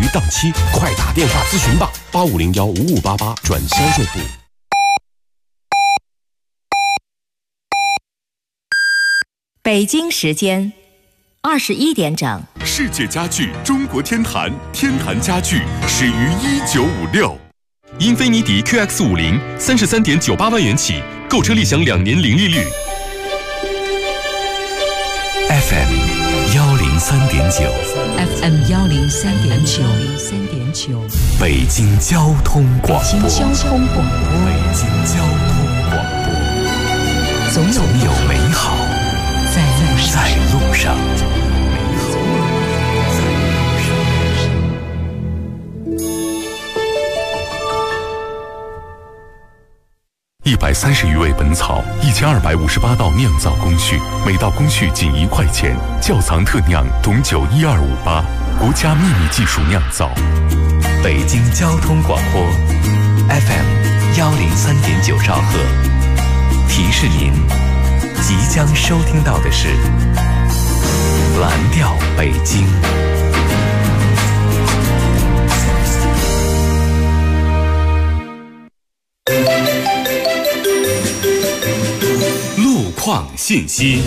档期，快打电话咨询吧，85015588转销售部。 北京时间21点整。 世界家具中国天坛，天坛家具始于1956。英菲尼迪 QX50 33.98万元起，购车立享2年零利率。 FM 103.9 FM 103.9 北京交通广播。 北京交通广播。 北京交通广播。总有美好在路上。130余味本草，1258道酿造工序，每道工序仅1块钱。窖藏特酿董酒12588，国家秘密技术酿造。北京交通广播 FM 103.9兆赫。提示您，即将收听到的是蓝调北京。 路况信息。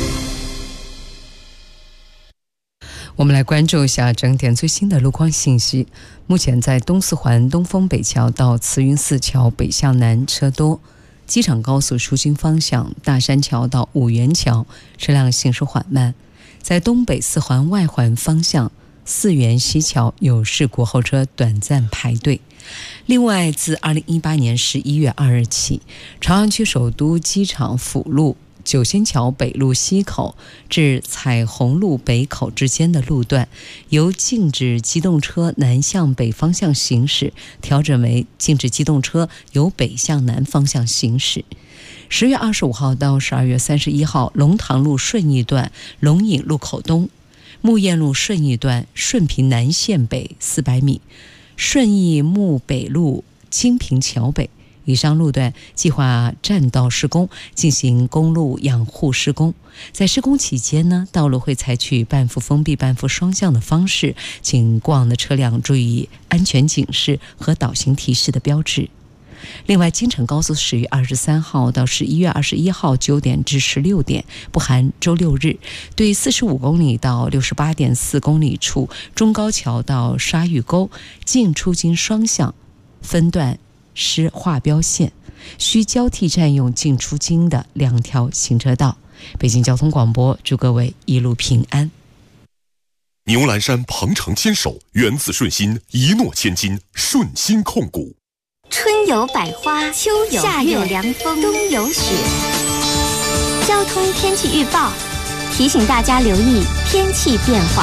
我们来关注一下整点最新的路况信息。目前在东四环东风北桥到慈云寺桥北向南车多，机场高速出京方向大山桥到五元桥车辆行驶缓慢，在东北四环外环方向四元西桥有事故，后车短暂排队。另外，自2018年11月2日起，朝阳区首都机场辅路九仙桥北路西口至彩虹路北口之间的路段，由禁止机动车南向北方向行驶调整为禁止机动车由北向南方向行驶。10月25号到12月31号，龙塘路顺义段龙引路口东、木燕路顺义段顺平南线北400米，顺义木北路清平桥北以上路段计划占道施工，进行公路养护施工。在施工期间呢，道路会采取半幅封闭半幅双向的方式，请过往的车辆注意安全警示和导行提示的标志。另外，京承高速10月23号到11月21号9点至16点（不含周六日），对45公里到68.4公里处中高桥到沙峪沟进出京双向分段施划标线，需交替占用进出京的2条行车道。北京交通广播祝各位一路平安。 牛栏山鹏程坚守，源自顺心，一诺千金，顺心控股。 春有百花，秋有夏有凉风，冬有雪。交通天气预报提醒大家留意天气变化。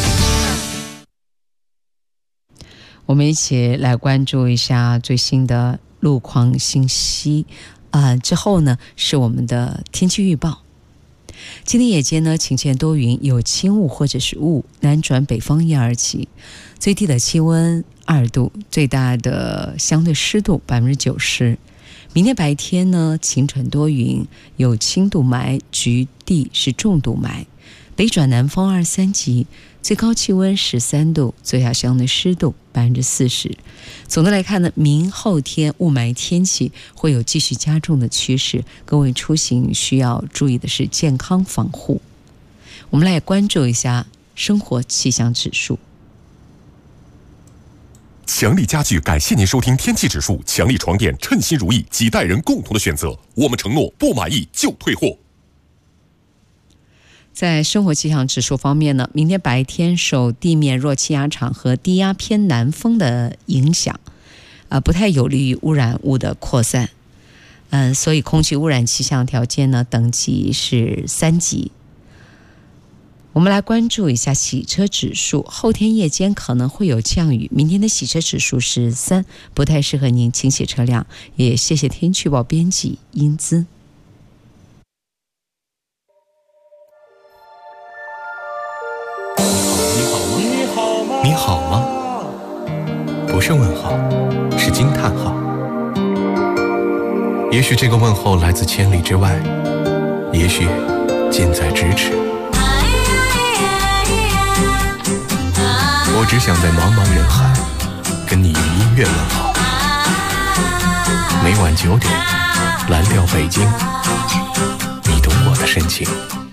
我们一起来关注一下最新的路况信息。之后呢是我们的天气预报。今天夜间呢，晴间多云，有轻雾或者是雾，南转北风1而起，最低的气温2度，最大的相对湿度90%。明天白天呢，晴转多云，有轻度霾，局地是重度霾，北转南风2-3级，最高气温13度，最下相对湿度40%。总的来看呢，明后天雾霾天气会有继续加重的趋势，各位出行需要注意的是健康防护。我们来关注一下生活气象指数。 强力家具感谢您收听天气指数。强力床垫称心如意，几代人共同的选择。我们承诺不满意就退货。 在生活气象指数方面呢，明天白天受地面弱气压场和低压偏南风的影响，不太有利于污染物的扩散。所以空气污染气象条件呢，等级是3级。我们来关注一下洗车指数，后天夜间可能会有降雨，明天的洗车指数是3，不太适合您清洗车辆。也谢谢天气预报编辑英姿。 你好吗？不是问号，是惊叹号。也许这个问候来自千里之外，也许近在咫尺。 我只想在茫茫人海跟你用音乐问好。每晚9点，蓝调北京，你懂我的深情。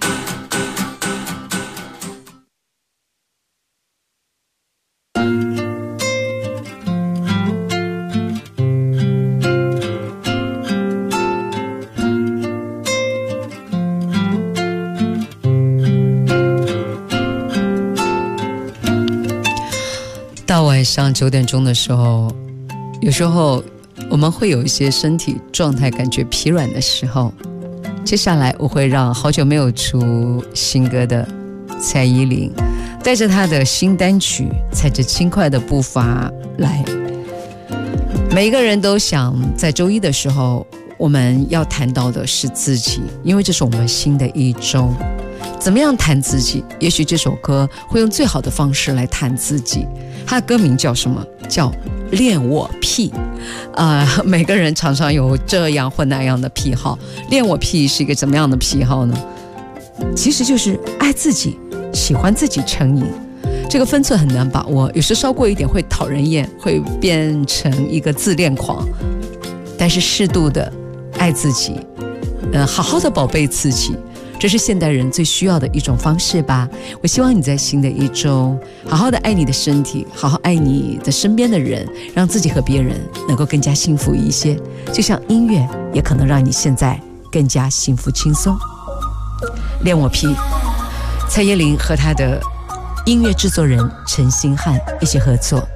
到晚上9点钟的时候，有时候我们会有一些身体状态感觉疲软的时候，接下来我会让好久没有出新歌的蔡依林带着她的新单曲，踩着轻快的步伐来。每一个人都想在周一的时候，我们要谈到的是自己，因为这是我们新的一周。怎么样谈自己？也许这首歌会用最好的方式来谈自己。它的歌名叫什么？叫恋我癖。每个人常常有这样或那样的癖好。恋我癖是一个怎么样的癖好呢？其实就是爱自己，喜欢自己成瘾。这个分寸很难把握，有时超过一点会讨人厌，会变成一个自恋狂。但是适度的爱自己，好好的宝贝自己，这是现代人最需要的一种方式吧。我希望你在新的一周好好的爱你的身体，好好爱你的身边的人，让自己和别人能够更加幸福一些。就像音乐也可能让你现在更加幸福轻松。恋我癖，蔡依林和她的音乐制作人陈星汉一起合作。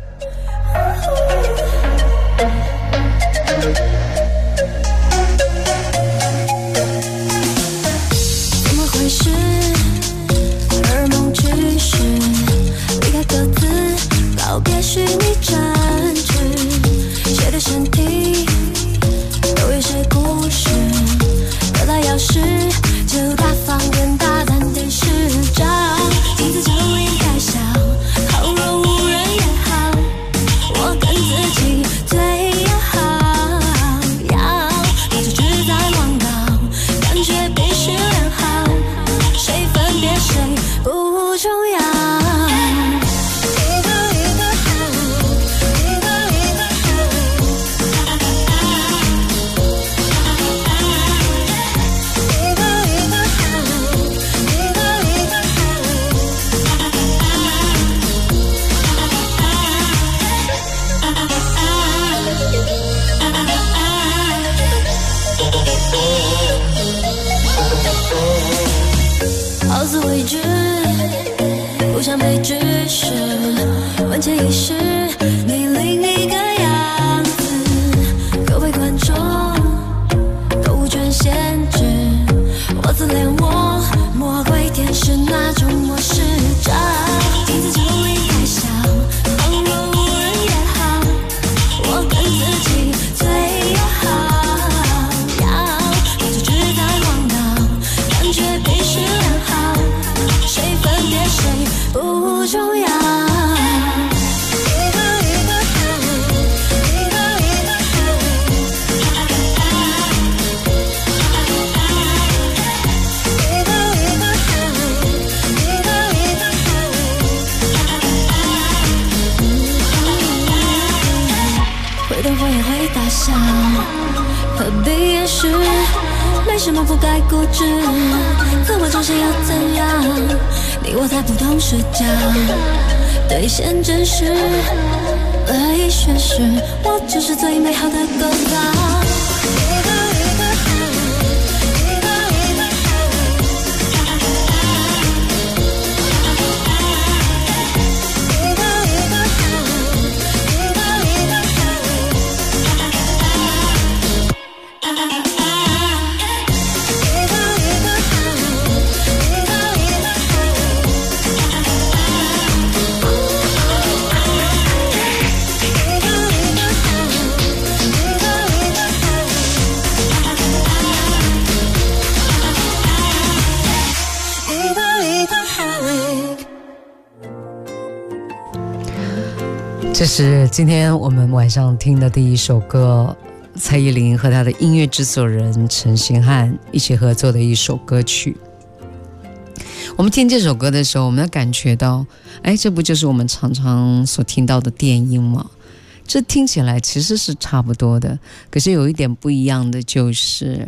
别许你占据谁的身体，都有谁故事，得到钥匙就大方跟大胆地施展，镜子就应该笑，好若无人也好，我跟自己最要好，要就只在忘告，感觉必须良好，谁分别谁不重要。好自为之，不想被指示，问前一世你另一个样子，各位观众都无权限制，我自恋我魔鬼天使那种模式照，镜子就应该笑，好若无人也好，我跟自己最友好，要就只在忘告，感觉必须良好，谁分别谁不重要。会灯火也会大笑，何必掩饰？没什么不该固执，自我中心又怎样？你我在不同视角兑现真实，恶意宣誓，我只是最美好的构造。 这是今天我们晚上听的第一首歌，蔡依林和她的音乐制作人陈星汉一起合作的一首歌曲。 我们听这首歌的时候，我们要感觉到，哎，这不就是我们常常所听到的电音吗？这听起来其实是差不多的，可是有一点不一样的就是，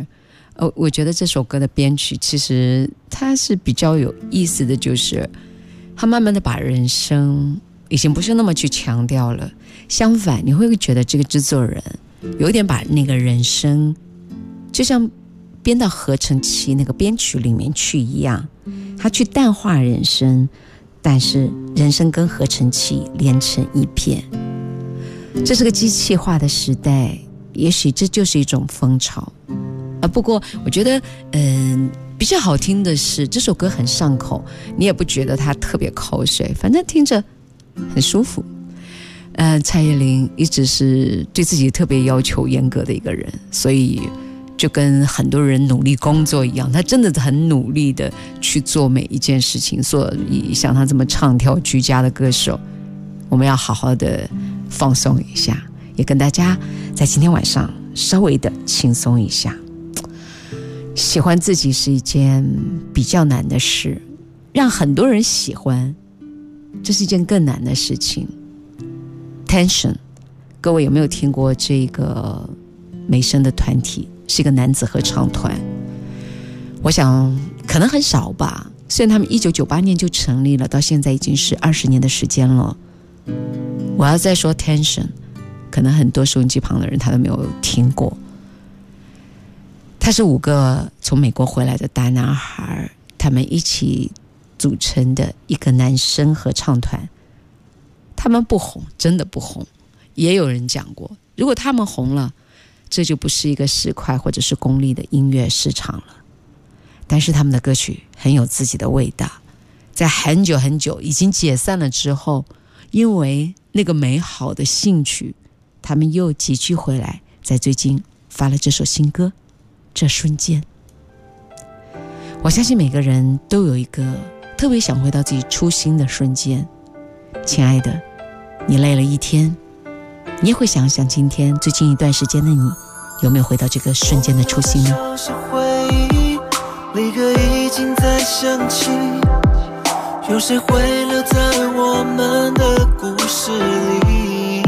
我觉得这首歌的编曲其实它是比较有意思的，就是它慢慢的把人声已经不是那么去强调了，相反你会觉得这个制作人有一点把那个人声就像编到合成器那个编曲里面去一样，他去淡化人声，但是人声跟合成器连成一片。这是个机器化的时代，也许这就是一种风潮。不过我觉得比较好听的是这首歌很上口，你也不觉得它特别口水，反正听着很舒服。蔡依林一直是对自己特别要求严格的一个人，所以就跟很多人努力工作一样，他真的很努力的去做每一件事情。所以像他这么唱跳俱佳的歌手，我们要好好的放松一下，也跟大家在今天晚上稍微的轻松一下。喜欢自己是一件比较难的事，让很多人喜欢，这是一件更难的事情。Tension， 各位有没有听过这个美声的团体？是一个男子合唱团，我想可能很少吧。虽然他们1998年就成立了，到现在已经是20年的时间了。我要再说 Tension， 可能很多收音机旁的人他都没有听过。他是5个从美国回来的大男孩，他们一起组成的一个男声合唱团。他们不红，真的不红。也有人讲过，如果他们红了，这就不是一个市侩或者是公立的音乐市场了。但是他们的歌曲很有自己的味道，在很久很久已经解散了之后，因为那个美好的兴趣，他们又集聚回来，在最近发了这首新歌《这瞬间》。我相信每个人都有一个特别想回到自己初心的瞬间。亲爱的，你累了一天，你也会想想今天最近一段时间的你有没有回到这个瞬间的初心呢？ 回忆立刻已经在想起，有谁会留在我们的故事里，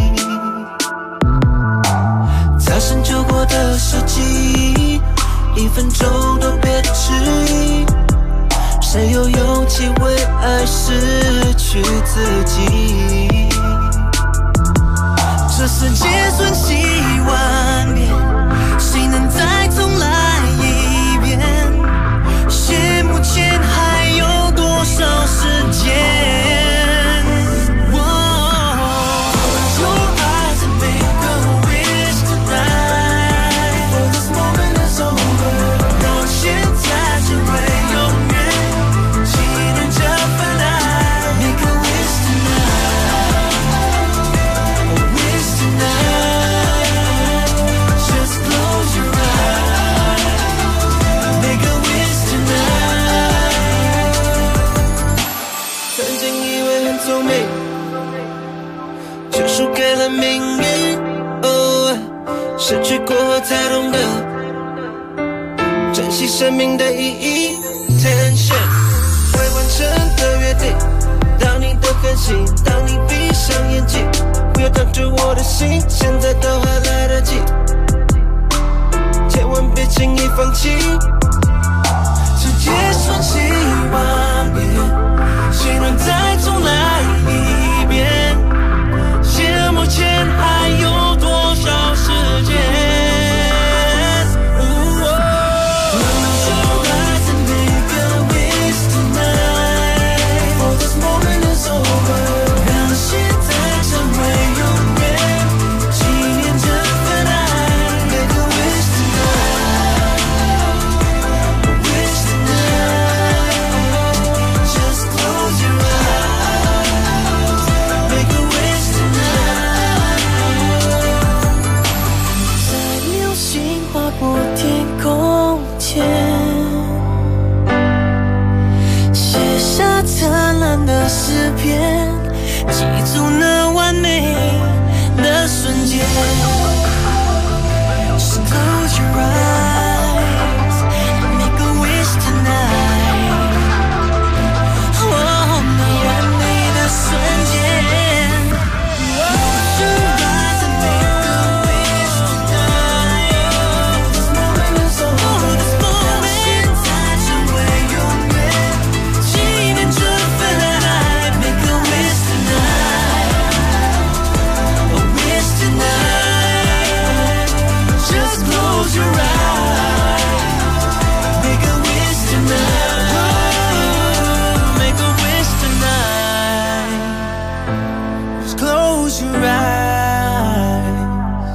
擦身就过的世纪，1分钟都别迟疑，谁有勇气为爱失去自己？这世界瞬息万变，谁能再重来一遍？谢幕前还有多少时间？Close your eyes and make a wish tonight, for this moment is over. 让现在成为永远，纪念这份爱。Make a wish tonight, a wish tonight. Just close your eyes, make a wish tonight. 曾经以为很聪明，却输给了命运。失去过后才懂得珍惜生命的意义。Tension， 未完成的约定，当你的狠心，当你闭上眼睛，不要挡住我的心，现在都还来得及，千万别轻易放弃。世界瞬息万变，谁能再重来一遍？谢幕前还有多少时间？Close your eyes and make a wish tonight, for this moment is over. 让现在成为永远，纪念这份爱。Make a wish tonight, a wish tonight. Just close your eyes. close your eyes.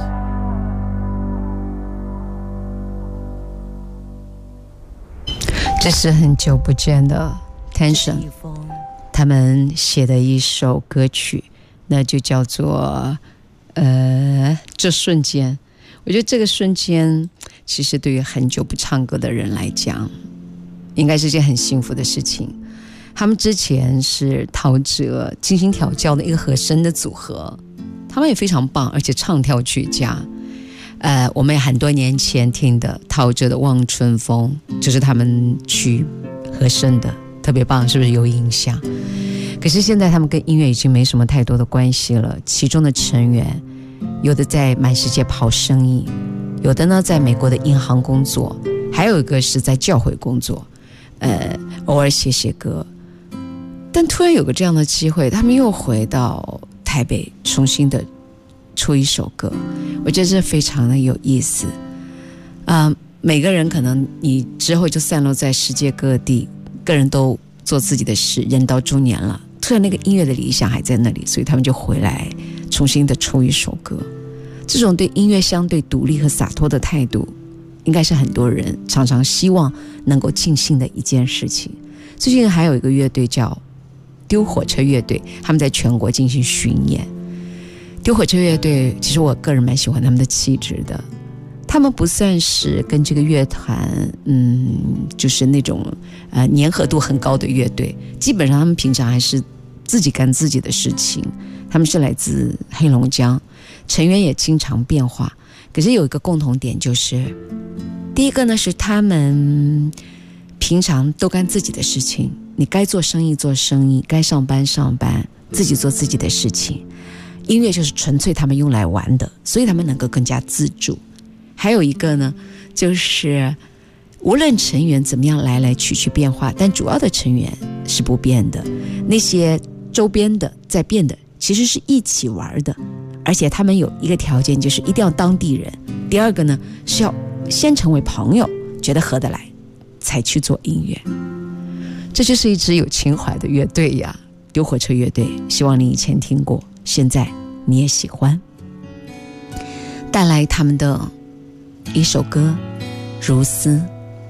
这是很久不见的 Tension 他们写的一首歌曲，那就叫做这瞬间。我觉得这个瞬间其实对于很久不唱歌的人来讲应该是件很幸福的事情。他们之前是陶喆精心调教的一个和声的组合，他们也非常棒，而且唱跳俱佳。我们也很多年前听的陶喆的《望春风》就是他们去和声的，特别棒，是不是有印象？可是现在他们跟音乐已经没什么太多的关系了，其中的成员有的在满世界跑生意，有的呢在美国的银行工作，还有一个是在教会工作，偶尔写写歌。但突然有个这样的机会，他们又回到台北重新的出一首歌，我觉得这非常的有意思。每个人可能你之后就散落在世界各地，个人都做自己的事，人到中年了，突然那个音乐的理想还在那里，所以他们就回来重新的出一首歌。这种对音乐相对独立和洒脱的态度，应该是很多人常常希望能够尽兴的一件事情。最近还有一个乐队叫丢火车乐队，他们在全国进行巡演。丢火车乐队其实我个人蛮喜欢他们的气质的，他们不算是跟这个乐团就是那种粘合度很高的乐队，基本上他们平常还是自己干自己的事情。他们是来自黑龙江，成员也经常变化，可是有一个共同点，就是第一个呢是他们平常都干自己的事情，你该做生意做生意，该上班上班，自己做自己的事情。音乐就是纯粹他们用来玩的，所以他们能够更加自主。还有一个呢，就是无论成员怎么样来来去去变化，但主要的成员是不变的，那些周边的在变的其实是一起玩的。而且他们有一个条件，就是一定要当地人，第二个呢是要先成为朋友，觉得合得来才去做音乐。这就是一支有情怀的乐队呀，丢火车乐队，希望你以前听过，现在你也喜欢。带来他们的一首歌《如丝》，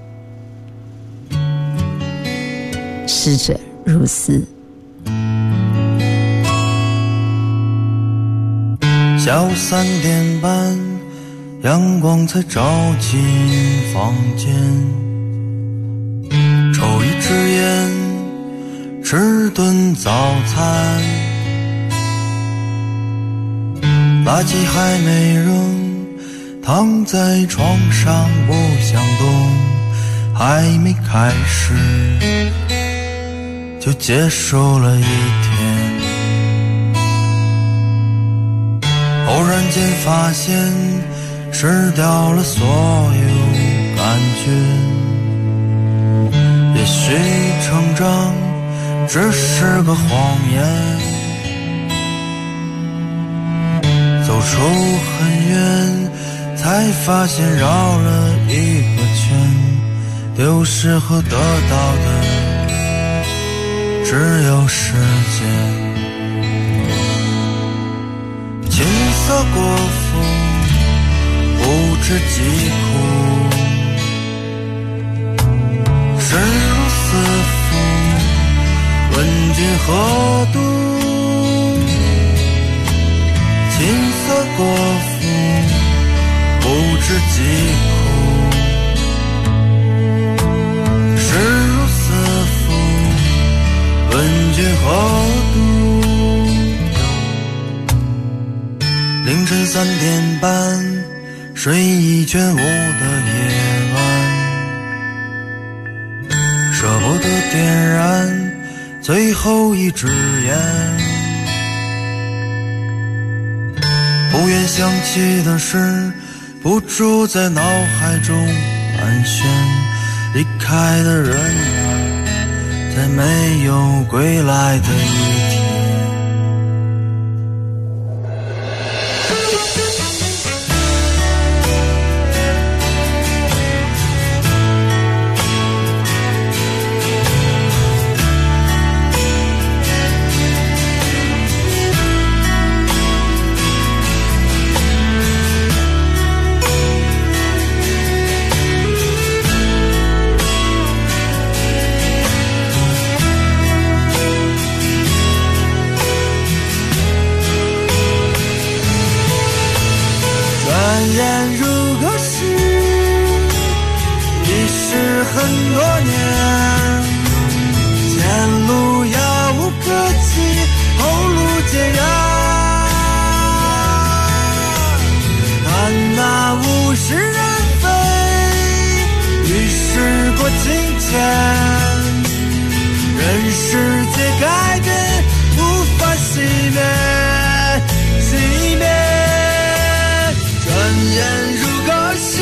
逝者如丝。 下午3点半，阳光才照进房间，抽一支烟，吃顿早餐，垃圾还没扔，躺在床上不想动，还没开始就结束了一天。偶然间发现失掉了所有感觉，也许成长只是个谎言，走出很远才发现绕了一个圈，丢失和得到的只有时间。琴瑟过府，不知疾苦，身如死符，问君何度？琴瑟过府，不知疾苦，身如死符，问君何度？凌晨3点半，睡意全无的夜晚，舍不得点燃最后一支烟，不愿想起的事不住在脑海中盘旋，离开的人啊，在没有归来的一天。 如何是已是很多年，前路遥无可期，后路艰难。看那物是人非，于是过境迁，人世界改变无法熄灭，熄灭。转眼如隔世，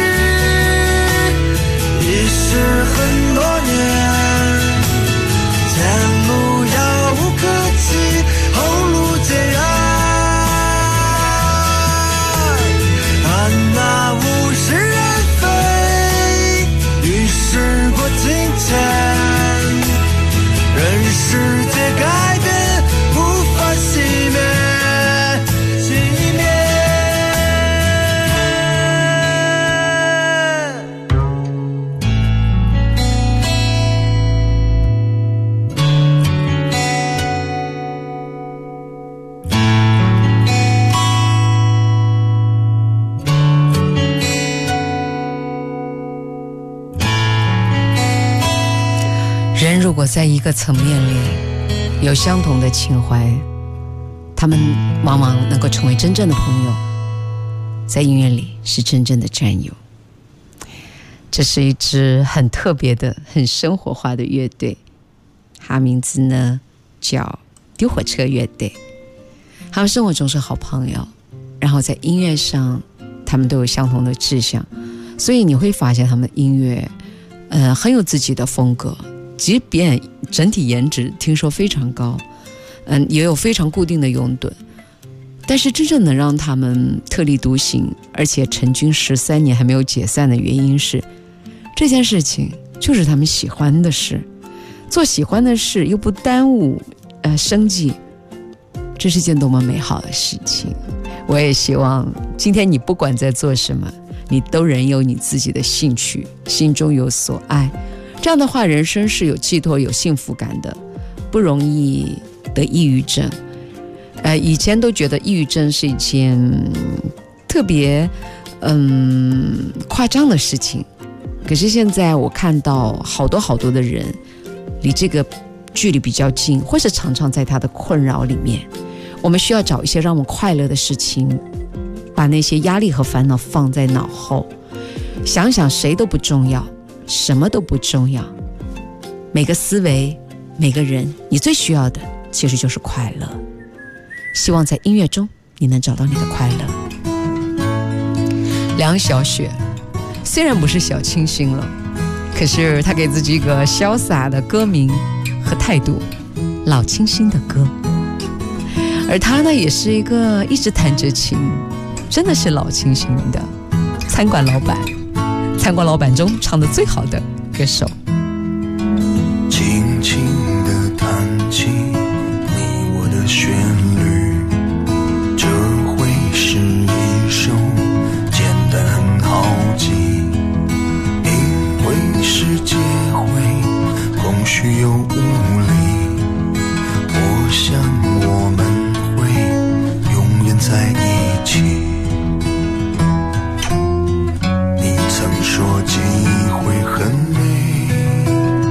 已是很多年，前路遥无可期，后路艰难。看那物是人非，于是过境迁，人世界改变无法熄灭，熄灭。 人如果在一个层面里有相同的情怀，他们往往能够成为真正的朋友，在音乐里是真正的战友。这是一支很特别的很生活化的乐队，它名字呢叫丢火车乐队。他们生活中是好朋友，然后在音乐上他们都有相同的志向，所以你会发现他们的音乐很有自己的风格，即便整体颜值听说非常高，也有非常固定的拥趸，但是真正能让他们特立独行，而且成军13年还没有解散的原因是，这件事情就是他们喜欢的事，做喜欢的事又不耽误生计，这是件多么美好的事情。我也希望今天你不管在做什么，你都仍有你自己的兴趣，心中有所爱，这样的话人生是有寄托有幸福感的，不容易得抑郁症。以前都觉得抑郁症是一件特别夸张的事情，可是现在我看到好多的人离这个距离比较近，或是常常在他的困扰里面。我们需要找一些让我们快乐的事情，把那些压力和烦恼放在脑后，想想谁都不重要，什么都不重要，每个思维每个人，你最需要的其实就是快乐。希望在音乐中你能找到你的快乐。梁晓雪虽然不是小清新了，可是她给自己一个潇洒的歌名和态度，老清新的歌。而她呢，也是一个一直弹着琴，真的是老清新的餐馆老板，餐馆老板中唱得最好的歌手。 轻轻地弹起你我的旋律，这会是一首简单好记，因为世界会空虚又无力，我想我们会永远在一起。你曾说记忆会很美，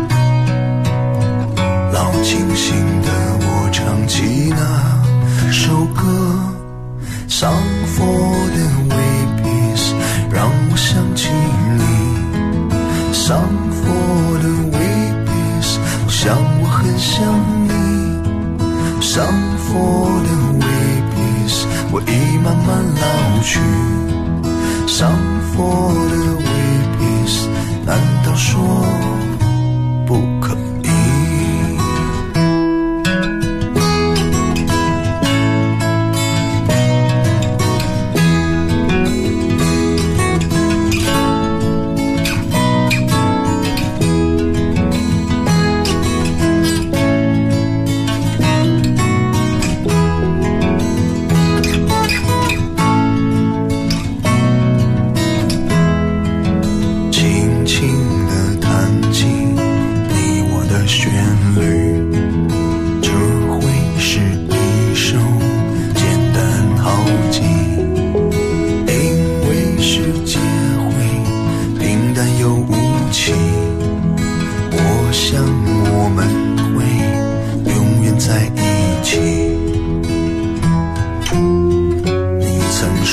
老清新的我唱起那首歌，上佛的 Waypiece 让我想起你，上佛的 Waypiece 我想我很想你，上佛的 Waypiece 我已慢慢老去，上佛的 Waypiece 难道说不可以？轻轻地弹起你我的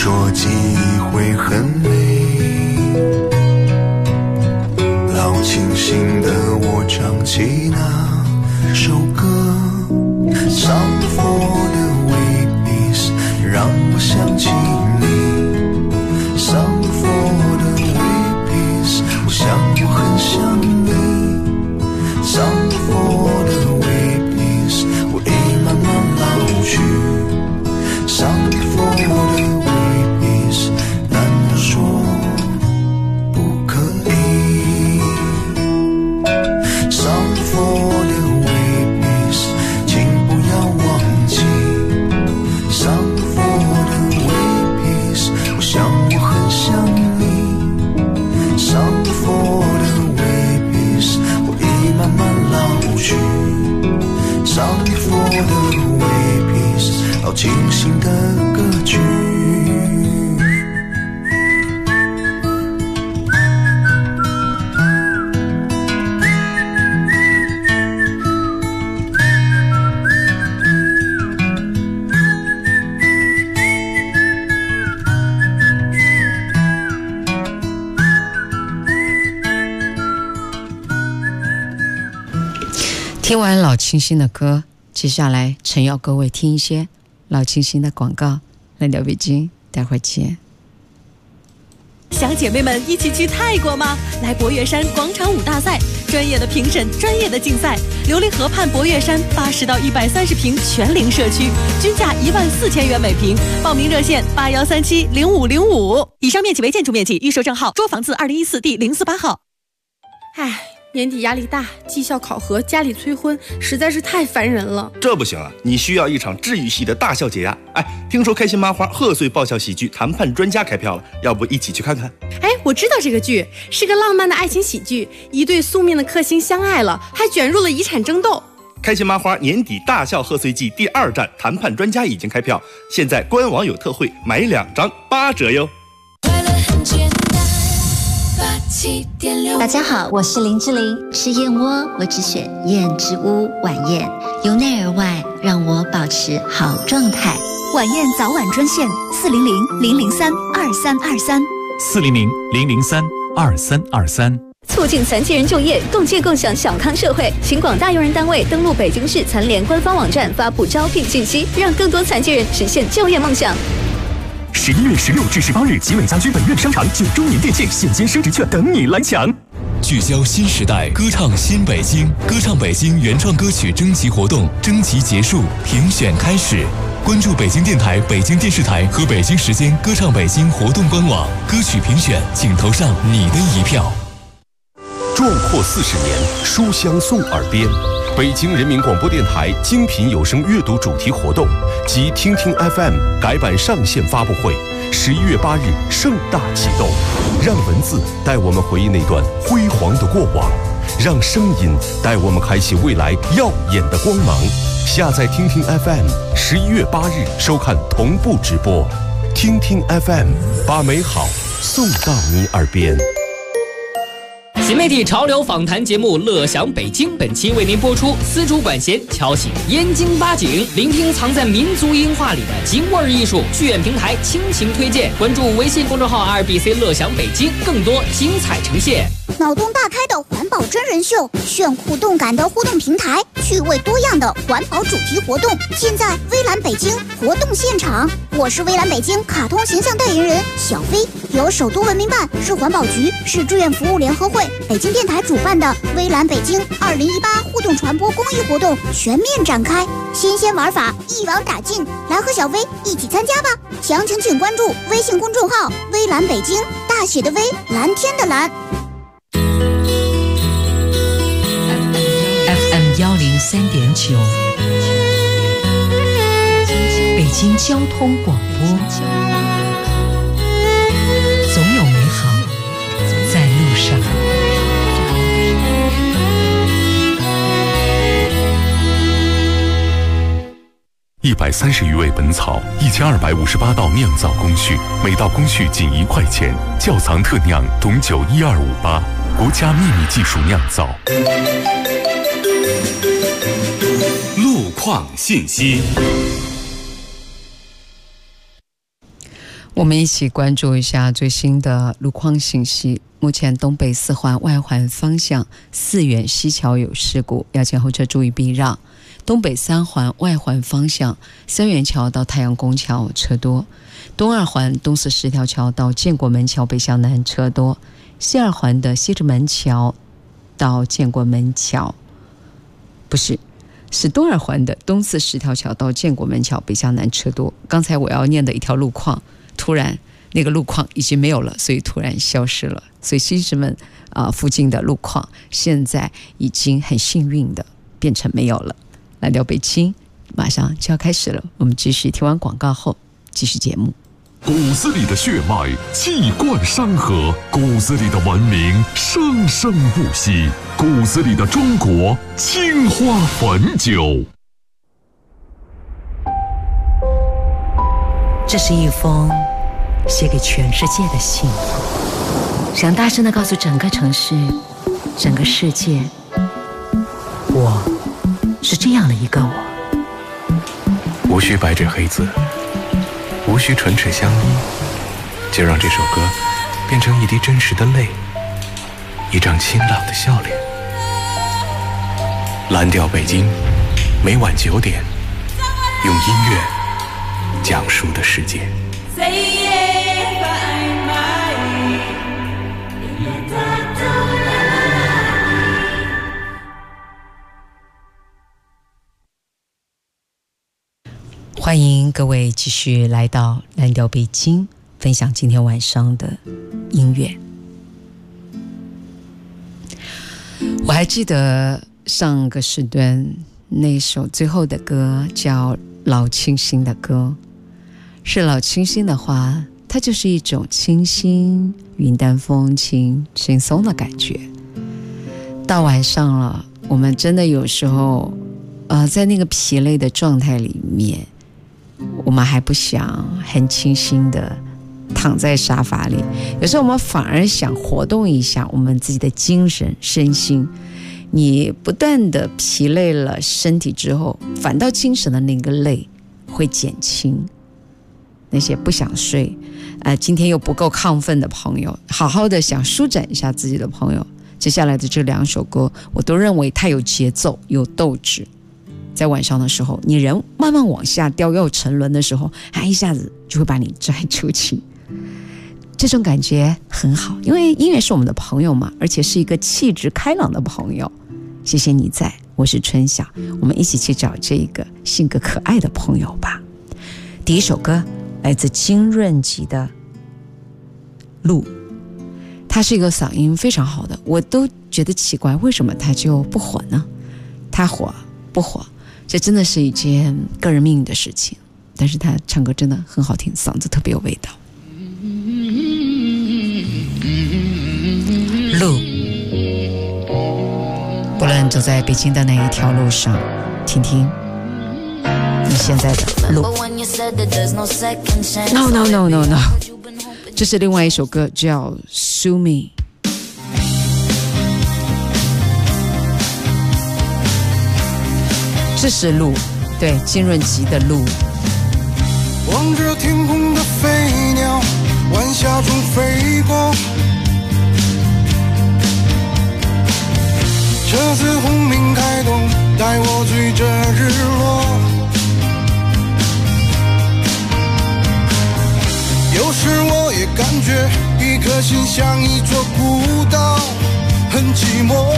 说记忆会很美，老清醒的我唱起那首歌，上佛的微piece让我想起你，上佛的微piece我想我很想你，上佛的微piece我已慢慢老去，上佛的微piece难道说不可以，上佛的微piece请不要忘记，上佛的微piece我想我很想你，上佛的微piece我已慢慢老去，上佛的微piece老清醒的歌曲。 听完老清新的歌，接下来陈要各位听一些老清新的广告。来聊北京，待会儿见。 小姐妹们一起去泰国吗？来博岳山广场舞大赛，专业的评审，专业的竞赛。琉璃河畔博岳山80到130平全龄社区，均价14000元每平。报名热线81370505。以上面积为建筑面积，预售证号捉房字2014第048号。 年底压力大，绩效考核，家里催婚，实在是太烦人了。 这不行啊，你需要一场治愈系的大笑解压。听说开心麻花贺岁爆笑喜剧《谈判专家》开票了，要不一起去看看？ 我知道这个剧是个浪漫的爱情喜剧，一对宿命的克星相爱了，还卷入了遗产争斗。 开心麻花年底大笑贺岁季第2站《谈判专家》已经开票，现在官网有特惠，买2张8折哟。 大家好，我是林志玲。吃燕窝，我只选燕之屋晚宴，由内而外让我保持好状态。 晚宴早晚专线400-003-2323 400-003-2323。 促进残疾人就业，共建共享小康社会。请广大用人单位登录北京市残联官方网站发布招聘信息，让更多残疾人实现就业梦想。 11月16至18日，集美家居本院商场9周年店庆现金升值券等你来抢。 聚焦新时代，歌唱新北京，歌唱北京原创歌曲征集活动，征集结束，评选开始。关注北京电台、北京电视台和北京时间歌唱北京活动官网，歌曲评选，请投上你的一票。 壮阔40年，书香送耳边。北京人民广播电台精品有声阅读主题活动及听听 FM 改版上线发布会，11月8日盛大启动。让文字带我们回忆那段辉煌的过往，让声音带我们开启未来耀眼的光芒。下载听听 FM，11月8日收看同步直播。听听 FM， 把美好送到你耳边。 新媒体潮流访谈节目《乐享北京》本期为您播出，丝竹管弦敲醒燕京八景，聆听藏在民族音画里的京味艺术。剧院平台倾情推荐，关注微信公众号2BC 乐享北京，更多精彩呈现。 脑洞大开的环保真人秀，炫酷动感的互动平台，趣味多样的环保主题活动，尽在微蓝北京活动现场。我是微蓝北京卡通形象代言人小飞，由首都文明办、市环保局、市志愿服务联合会、北京电台主办的微蓝北京2018互动传播公益活动全面展开，新鲜玩法一网打尽，来和小飞一起参加吧！详情请关注微信公众号微蓝北京，大写的微，蓝天的蓝。 FM 103.9，北京交通广播，总有美好在路上。 130余味本草，1258道酿造工序，每道工序仅1块钱。窖藏特酿董酒12588，国家秘密技术酿造。 路况信息。 我们一起关注一下最新的路况信息。目前东北4环外环方向4元西桥有事故，要前后车注意避让。东北3环外环方向3元桥到太阳宫桥车多。东2环东四10条桥到建国门桥北向南车多。西2环的西直门桥到建国门桥，是东2环的东四10条桥到建国门桥北向南车多。刚才我要念的一条路况，突然那个路况已经没有了，所以突然消失了。所以西直门附近的路况现在已经很幸运的变成没有了。来聊北京，马上就要开始了，我们继续听完广告后继续节目。 骨子里的血脉气贯山河，骨子里的文明生生不息，骨子里的中国青花汾酒。 这是一封写给全世界的信，想大声地告诉整个城市、整个世界，我是这样的一个我。 无需白纸黑字，无需唇齿相依，就让这首歌变成一滴真实的泪，一张清朗的笑脸。蓝调北京，每晚9点，用音乐讲述的世界。 欢迎各位继续来到蓝调北京，分享今天晚上的音乐。我还记得上个时段那首最后的歌叫老清新的歌，是老清新的话，它就是一种清新、云淡风轻、轻松的感觉。到晚上了，我们真的有时候在那个疲累的状态里面，我们还不想很清新的躺在沙发里，有时候我们反而想活动一下我们自己的精神身心。你不断的疲累了身体之后，反倒精神的那个累会减轻。那些不想睡今天又不够亢奋的朋友，好好的想舒展一下自己的朋友，接下来的这2首歌我都认为它有节奏，有斗志。在晚上的时候，你人慢慢往下掉要沉沦的时候，它一下子就会把你拽出去，这种感觉很好。因为音乐是我们的朋友嘛，而且是一个气质开朗的朋友。谢谢你在，我是春晓，我们一起去找这个性格可爱的朋友吧。第一首歌来自金润吉的路，他是一个嗓音非常好的，我都觉得奇怪，为什么他就不火呢？他火不火，这真的是一件个人命运的事情，但是他唱歌真的很好听，嗓子特别有味道。路，不论走在北京的哪一条路上，听听你现在的路。 No， 这是另外一首歌叫 Sue Me。 这是路，对，金润吉的路。 望着天空的飞鸟，晚霞中飞过，车子轰鸣开动，带我追着日落。有时我也感觉一颗心像一座孤岛，很寂寞。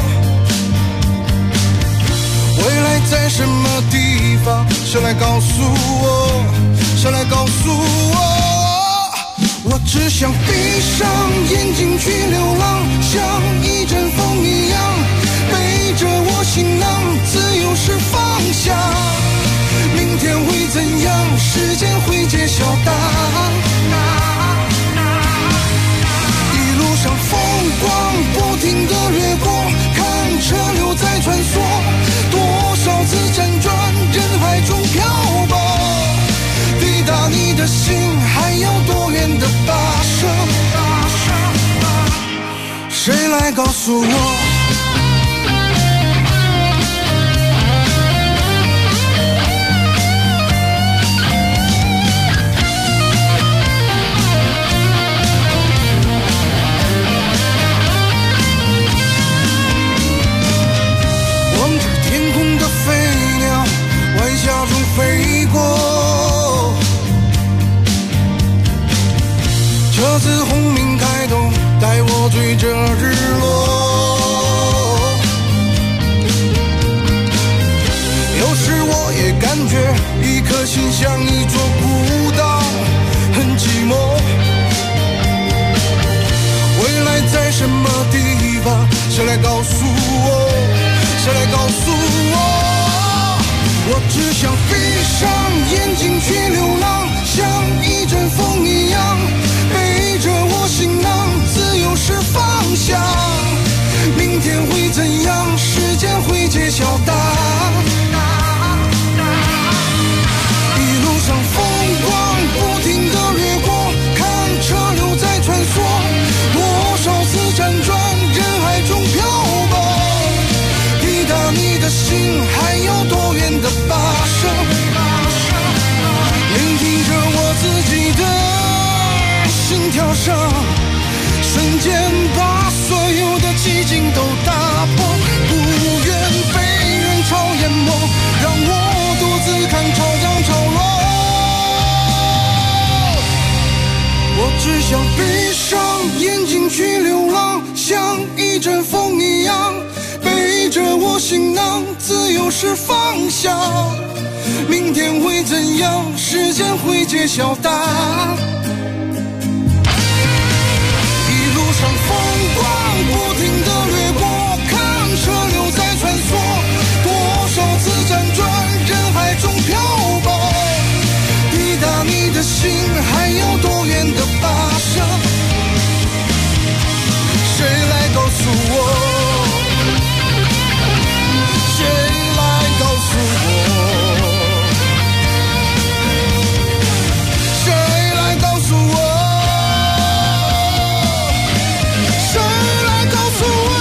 未来在什么地方？谁来告诉我？谁来告诉我？我只想闭上眼睛去流浪，像一阵风一样，背着我行囊，自由是方向。明天会怎样？时间会揭晓答案。一路上风光不停地掠过，看车流在穿梭，多少次辗转人海中漂泊，抵达你的心还要多远的跋涉？谁来告诉我？ 这次轰鸣开头，带我追着日落。有时我也感觉一颗心像一座孤岛，很寂寞。未来在什么地方？谁来告诉我？谁来告诉我？我只想闭上眼睛去流浪，像一阵风一样，背着我行囊，自由是方向。明天会怎样？时间会揭晓答案。一路上风光不停地掠过，看车流在穿梭，多少次辗转人海中漂泊，抵达你的心还有多远的跋涉？聆听着我自己的心跳声，瞬间把所有的寂静都打破，不愿被人潮淹没，让我独自看潮涨潮落。我只想闭上眼睛去流浪，像一阵风一样，背着我行囊，自由是方向。明天会怎样？时间会揭晓答案。一路上风光不停地掠过，看车流在穿梭，多少次辗转人海中漂泊，抵达你的心还有多远的跋涉？谁来告诉我？谁来告诉我？谁来告诉我？谁来告诉我？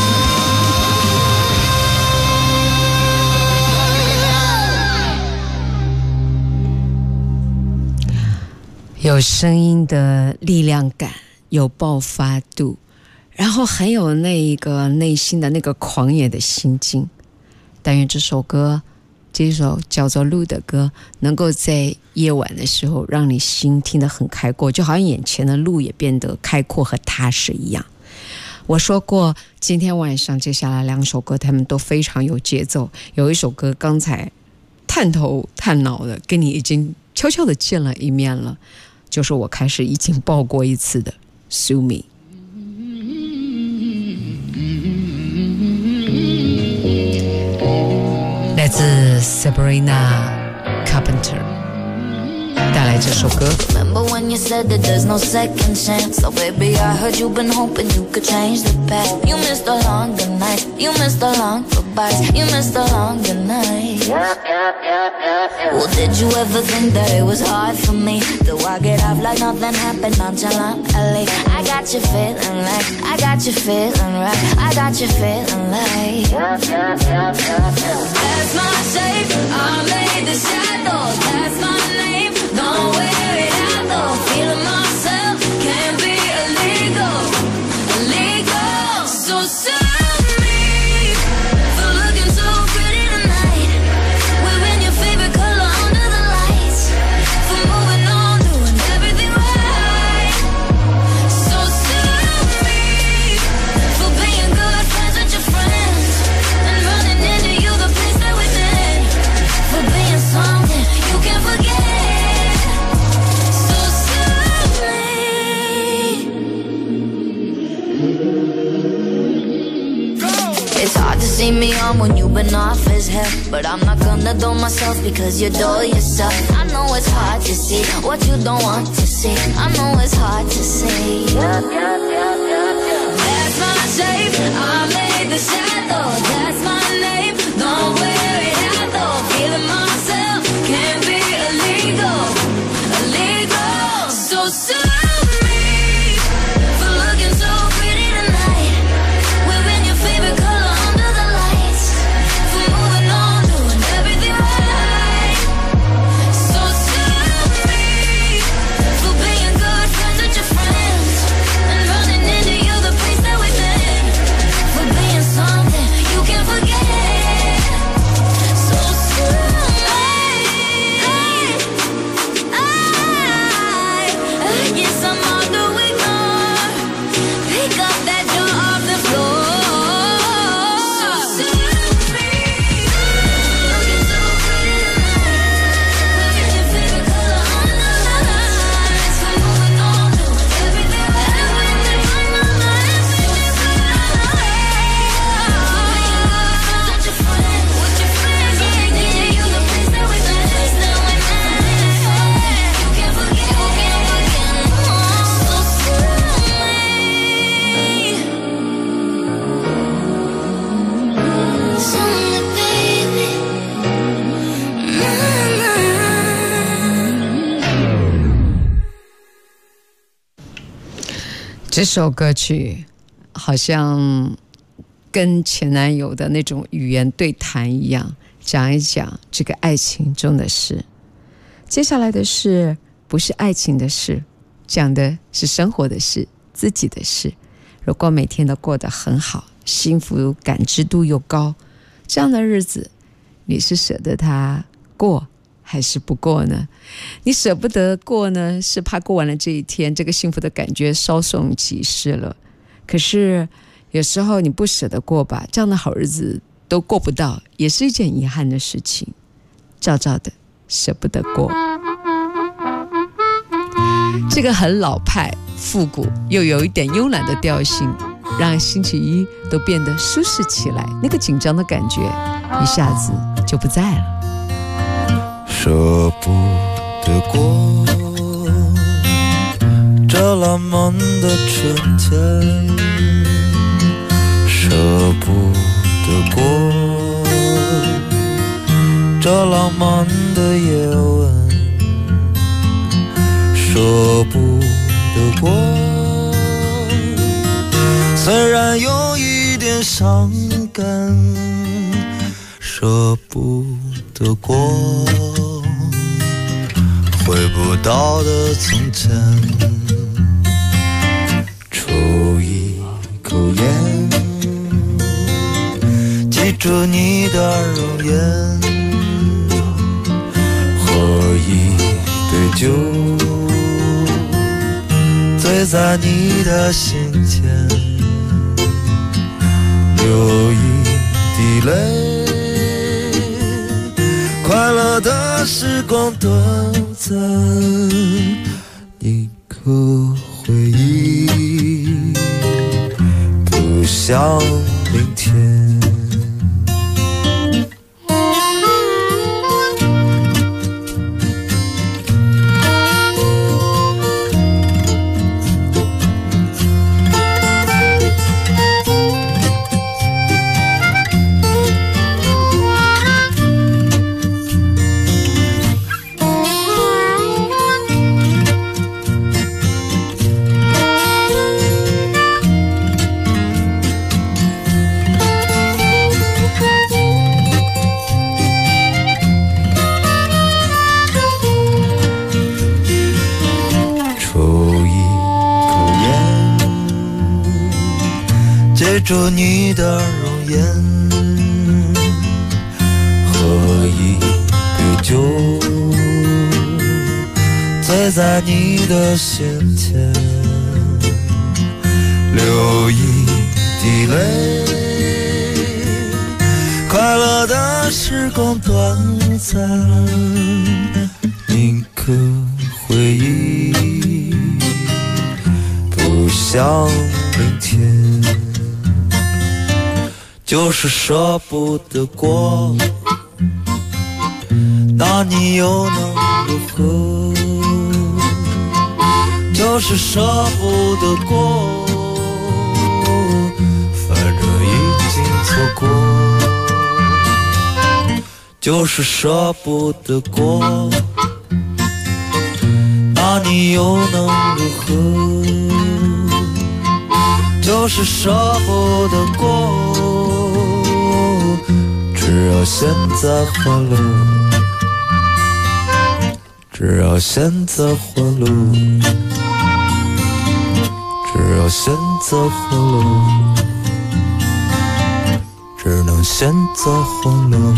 有声音的力量感，有爆发度，然后很有那个内心的那个狂野的心境。但愿这首歌，这首叫做《路》的歌，能够在夜晚的时候让你心听得很开阔，就好像眼前的路也变得开阔和踏实一样。我说过，今天晚上接下来2首歌，他们都非常有节奏。有一首歌刚才探头探脑的跟你已经悄悄地见了一面了，就是我开始已经报过一次的 Sue Me。来自 Sabrina Carpenter 带来这首歌。 Remember when you said that there's no second chance? So baby, I heard you've been hoping you could change the past. You missed the longer nights, you missed the long goodbyes, you missed the longer nights. Well, did you ever think that it was hard for me? Do I get off like nothing happened nonchalantly? I got you feeling like, I got you feeling right, I got you feeling like. That's my shape, I made the shadow. That's my name, don't wear it out though. Feeling myself, can't be illegal, illegal. So sue me for looking so pretty tonight, wearing your favorite color under the lights, for moving on, doing everything right. So sue me for being good friends with your friends, and running into you the place that we've been, for being something you can't forget. So sue me. It's hard to see me on when you've been off as hell, but I'm not gonna dull myself because you dull yourself. I know it's hard to see what you don't want to see. I know it's hard to see. That's my shape, I made the shadow. That's my name, don't wear it out though. Feeling myself, can't be illegal, illegal. So sue me for looking so pretty tonight, wearing your favorite color under the lights, for moving on, doing everything right. So sue me for being good friends with your friends, and running into you the place that we've been, for being something 这首歌曲好像跟前男友的那种语言对谈一样，讲一讲这个爱情中的事。接下来的事不是爱情的事，讲的是生活的事，自己的事。如果每天都过得很好，幸福感知度又高，这样的日子你是舍得它过还是不过呢？你舍不得过呢，是怕过完了这一天，这个幸福的感觉稍纵即逝了。可是有时候你不舍得过吧，这样的好日子都过不到，也是一件遗憾的事情。照照的舍不得过，这个很老派复古又有一点慵懒的调性，让星期一都变得舒适起来，那个紧张的感觉一下子就不在了。 舍不得过这浪漫的春天，舍不得过这浪漫的夜晚，舍不得过虽然有一点伤感，舍不得过回不到的从前。抽一口烟，记住你的容颜，喝一杯酒，醉在你的心间，流一滴泪，快乐的时光短暂，一颗回忆不想明天。记住你的容颜，喝一杯酒，醉在你的心间，流一滴泪，快乐的时光短暂，宁可回忆不想明天，就是舍不得过，那你又能如何？就是舍不得过，反正已经错过。就是舍不得过，那你又能如何？就是舍不得过，只要现在欢乐，只要现在欢乐，只要现在欢乐，只能现在欢乐。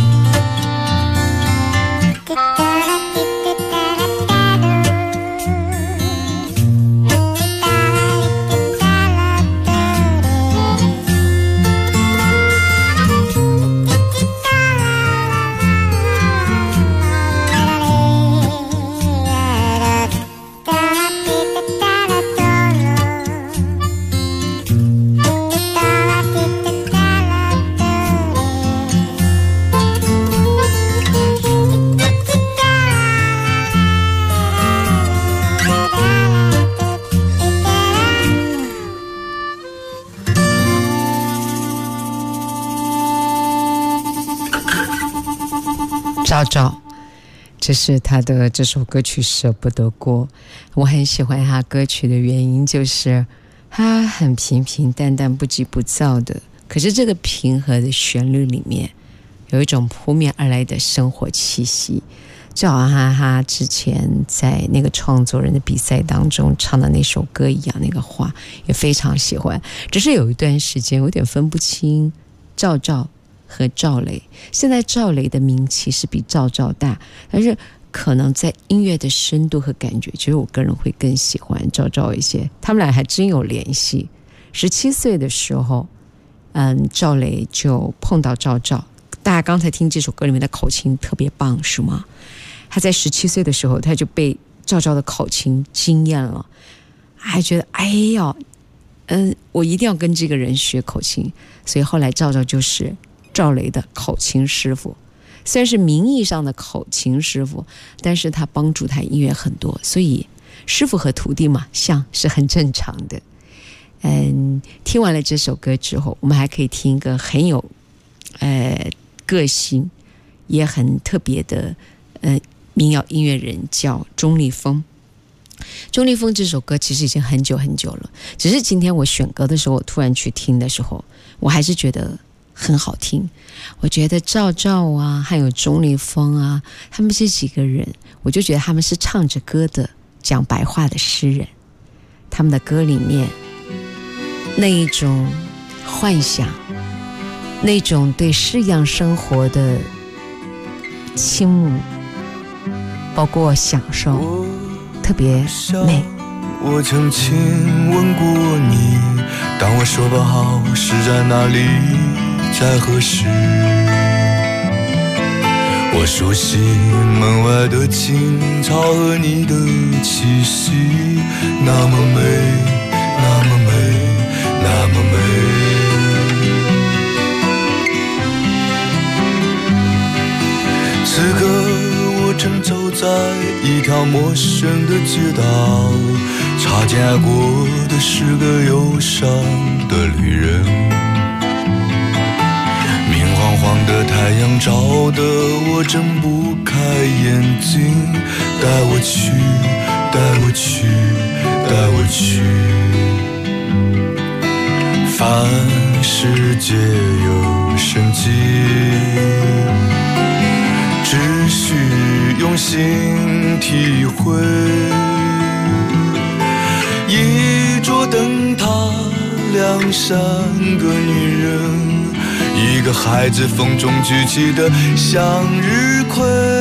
赵赵，这是他的这首歌曲《舍不得过》。我很喜欢他歌曲的原因就是它很平平淡淡、不急不躁的，可是这个平和的旋律里面有一种扑面而来的生活气息，就好像他之前在那个创作人的比赛当中唱的那首歌一样，那个话也非常喜欢。只是有一段时间有点分不清赵照和赵雷，现在赵雷的名气是比赵照大，但是可能在音乐的深度和感觉，其实我个人会更喜欢赵照一些。他们俩还真有联系。17岁的时候，赵雷就碰到赵照。大家刚才听这首歌里面的口琴特别棒，是吗？他在17岁的时候，他就被赵照的口琴惊艳了，还觉得哎呀，我一定要跟这个人学口琴。所以后来赵照就是赵雷的口琴师傅。虽然是名义上的口琴师傅，但是他帮助他音乐很多，所以师傅和徒弟嘛，像是很正常的。听完了这首歌之后，我们还可以听一个很有个性也很特别的民谣音乐人，叫钟立风。钟立风这首歌其实已经很久很久了，只是今天我选歌的时候，我突然去听的时候，我还是觉得很好听。我觉得赵照啊，还有钟立风啊，他们这几个人，我就觉得他们是唱着歌的讲白话的诗人。他们的歌里面那一种幻想，那种对诗样生活的倾慕，包括享受，特别美。 我曾亲吻过你，但我说不好是在哪里，在何时。我熟悉门外的青草和你的气息，那么美，那么美，那么美。此刻我正走在一条陌生的街道，擦肩而过的是个忧伤的旅人，明晃晃的太阳照得我睁不开眼睛，带我去，带我去，带我去，凡世皆有生机，只需用心体会。一桌灯塔两三个女人，一个孩子风中举起的向日葵，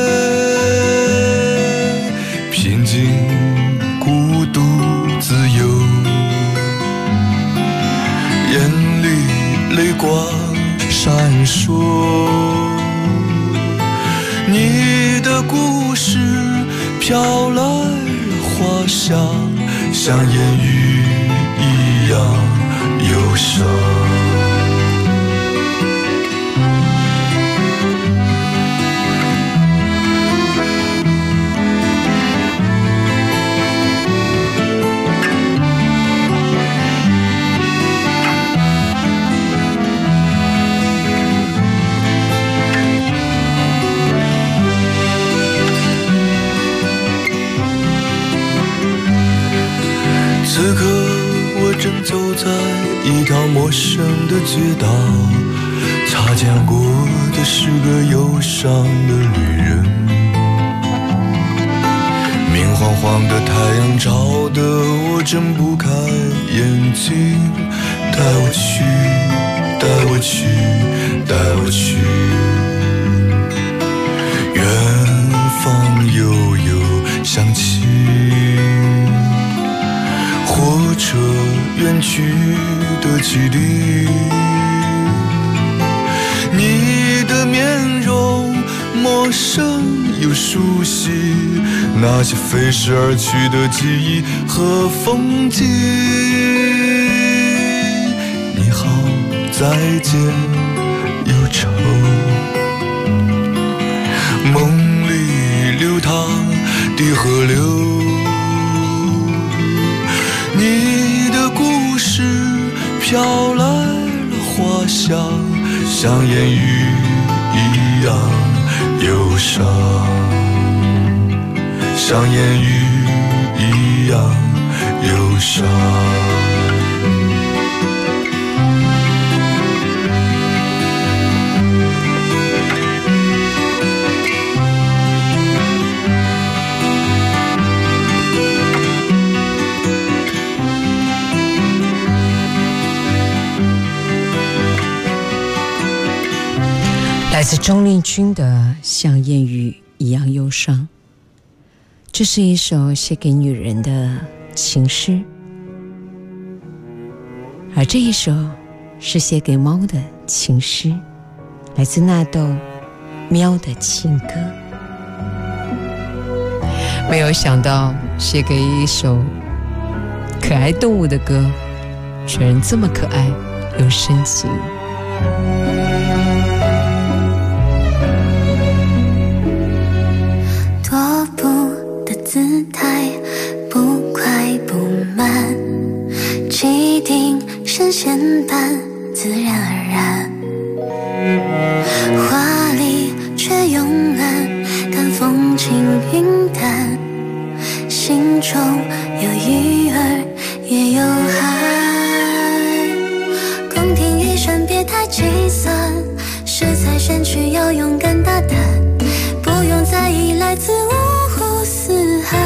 平静孤独自由，眼里泪光闪烁，你的故事飘来了花香，像烟雨一样忧伤。此刻我正走在一条陌生的街道，擦肩而过的是个忧伤的旅人，明晃晃的太阳照得我睁不开眼睛，带我去，带我去，带我去，远方悠悠响起，火车远去的汽笛，你的面容陌生又熟悉，那些飞逝而去的记忆和风景。你好，再见，忧愁，梦里流淌的河流，你的故事飘来了花香，像烟雨一样忧伤，像烟雨一样忧伤。 自钟丽君的《像烟雨一样忧伤》，这是一首写给女人的情诗，而这一首是写给猫的情诗，来自纳豆喵的情歌。没有想到写给一首可爱动物的歌，居然这么可爱又深情。 踱步的姿态不快不慢，气定神闲般自然而然，华丽却慵懒，看风轻云淡，心中有鱼儿也有海。宫廷一生别太计算，食材选取要勇敢大胆，不用在意来自五湖四海，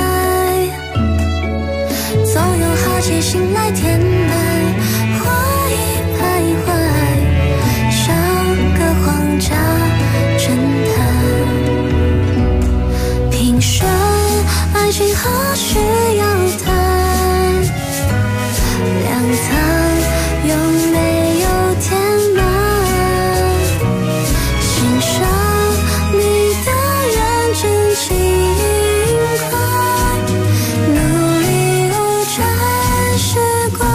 总有好奇心来填满，花一徘徊，像个皇家侦探。平生爱情何须要谈，两汤有没有填满，欣赏你的认真轻快，努力无转时光。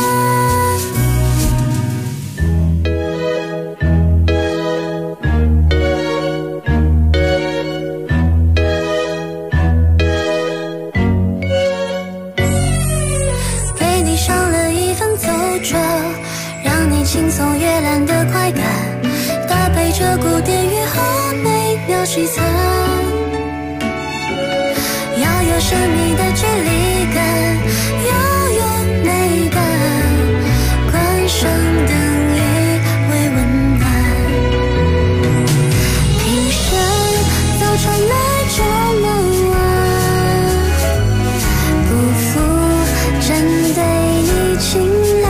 给你上了一份奏折，让你轻松阅览的快感，搭配着古典乐和美妙西餐，要有神秘的距离感，要有美感，关上灯以为温暖。平生早晨来这么晚，不负真对你青睐，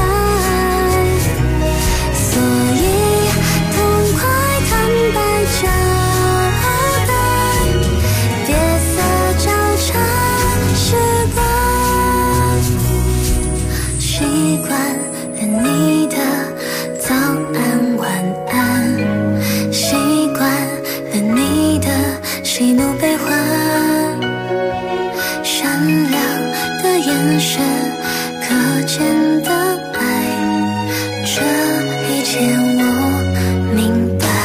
所以痛快坦白交代，别色交叉时光。习惯了你的早安晚安，习惯了你的喜怒悲欢，善良的眼神，可见的爱，这一切我明白。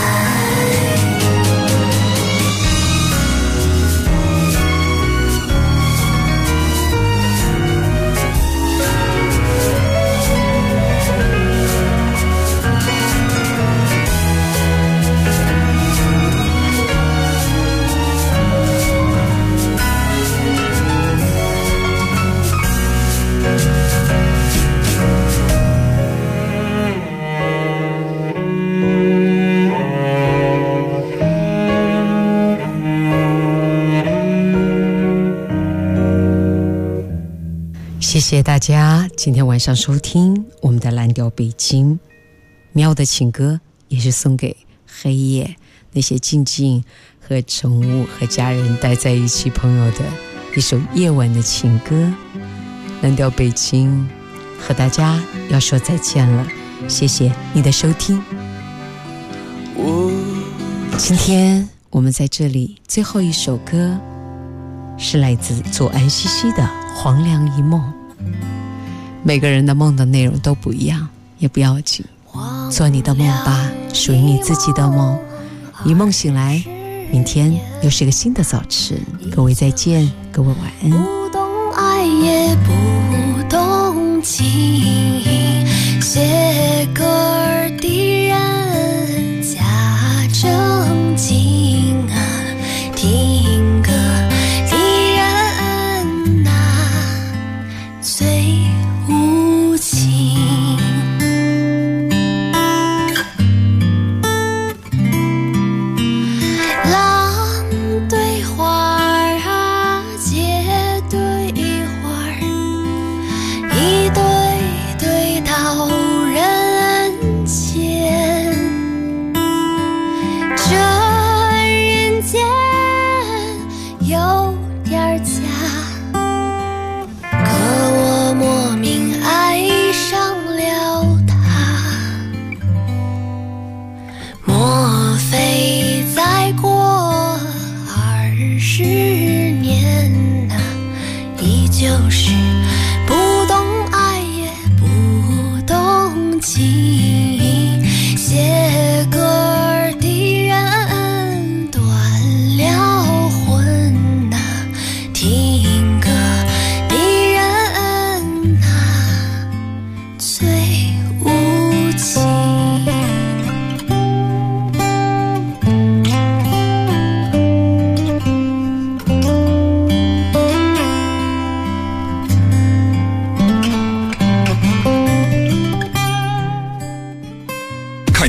谢谢大家今天晚上收听我们的蓝调北京喵的情歌，也是送给黑夜那些静静和宠物和家人待在一起朋友的一首夜晚的情歌。蓝调北京和大家要说再见了，谢谢你的收听。今天我们在这里最后一首歌是来自左岸西西的《黄粱一梦》。每个人的梦的内容都不一样，也不要紧，做你的梦吧，属于你自己的梦。一梦醒来，明天又是个新的早晨。各位再见，各位晚安。 不懂爱也不懂情，写歌儿的人假正经啊，听歌的人啊最无情。浪对花儿啊，结对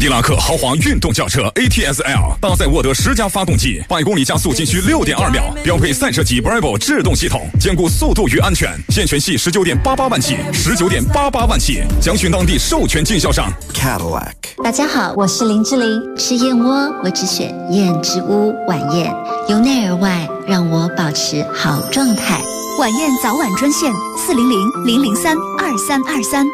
迪拉克豪华运动轿车 ATS-L 搭载沃德10加发动机，100公里加速仅需6.2秒，标配赛车级 Bravo 制动系统，兼顾速度与安全。现权系19.88万起，19.88万起，将寻当地授权经销商 Cadillac。大家好，我是林志玲，吃燕窝我只选燕之屋晚宴，由内而外让我保持好状态。 晚宴早晚专线400-003-2323。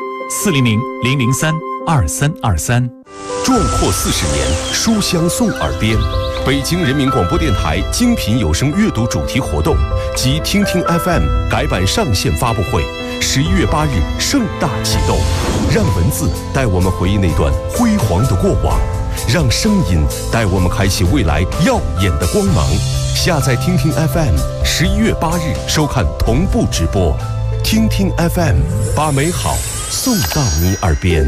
400-003-2323。 壮阔40年，书香送耳边。北京人民广播电台精品有声阅读主题活动及听听 FM 改版上线发布会，11月8日盛大启动。让文字带我们回忆那段辉煌的过往，让声音带我们开启未来耀眼的光芒。下载听听 FM，11月8日收看同步直播。听听 FM， 把美好送到你耳边。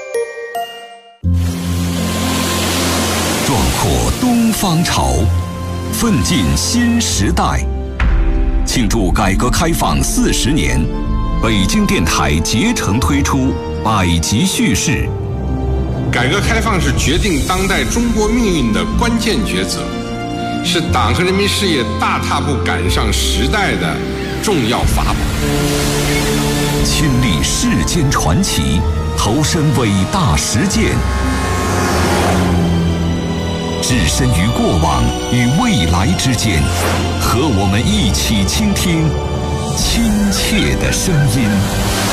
壮阔东方潮，奋进新时代。庆祝改革开放40年，北京电台竭诚推出百集叙事。 改革开放是决定当代中国命运的关键抉择，是党和人民事业大踏步赶上时代的重要法宝。 亲历世间传奇，投身伟大实践，置身于过往与未来之间，和我们一起倾听亲切的声音。